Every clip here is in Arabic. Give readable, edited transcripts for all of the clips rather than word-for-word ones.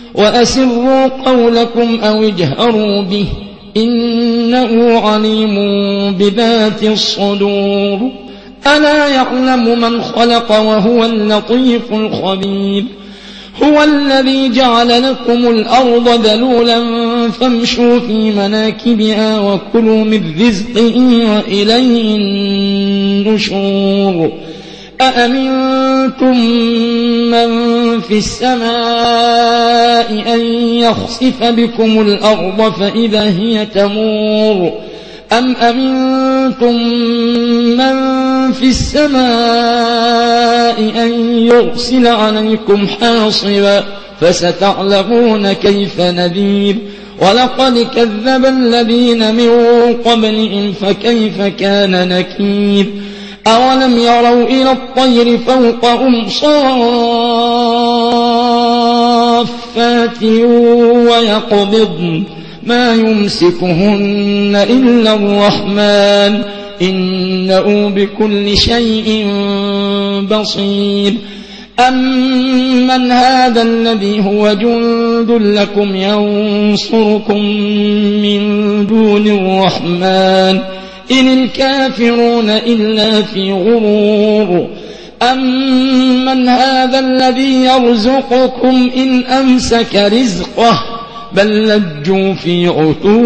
وأسروا قولكم أو اجهروا به إنه عليم بذات الصدور ألا يعلم من خلق وهو اللطيف الخبير هو الذي جعل لكم الأرض ذلولا فامشوا في مناكبها وكلوا من رزقه وإليه النشور أأمنتم من في السماء أن يخسف بكم الأرض فإذا هي تمور أم أمنتم من في السماء أن يرسل عليكم حاصبا فستعلمون كيف نذير ولقد كذب الذين من قبلهم فكيف كان نكير أولم يروا إلى الطير فوقهم صافات ويقبضن ما يمسكهن إلا الرحمن إنه بكل شيء بصير أمن هذا الذي هو جند لكم ينصركم من دون الرحمن إن الكافرون إلا في غرور أمن هذا الذي يرزقكم إن أمسك رزقه بل لجوا في عتو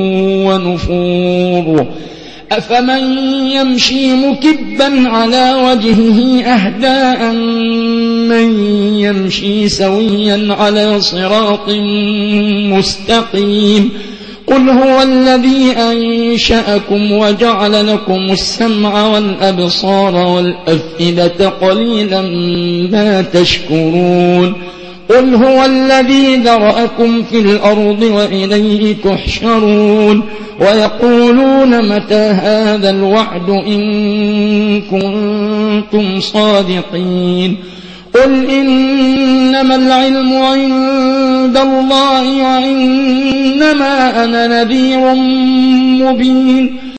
ونفور أفمن يمشي مكبا على وجهه أهدى أمن يمشي سويا على صراط مستقيم قل هو الذي أنشأكم وجعل لكم السمع والأبصار والأفئدة قليلا ما تشكرون قل هو الذي ذرأكم في الأرض وإليه تحشرون ويقولون متى هذا الوعد إن كنتم صادقين قل إنما العلم عند الله وإنما أنا نذير مبين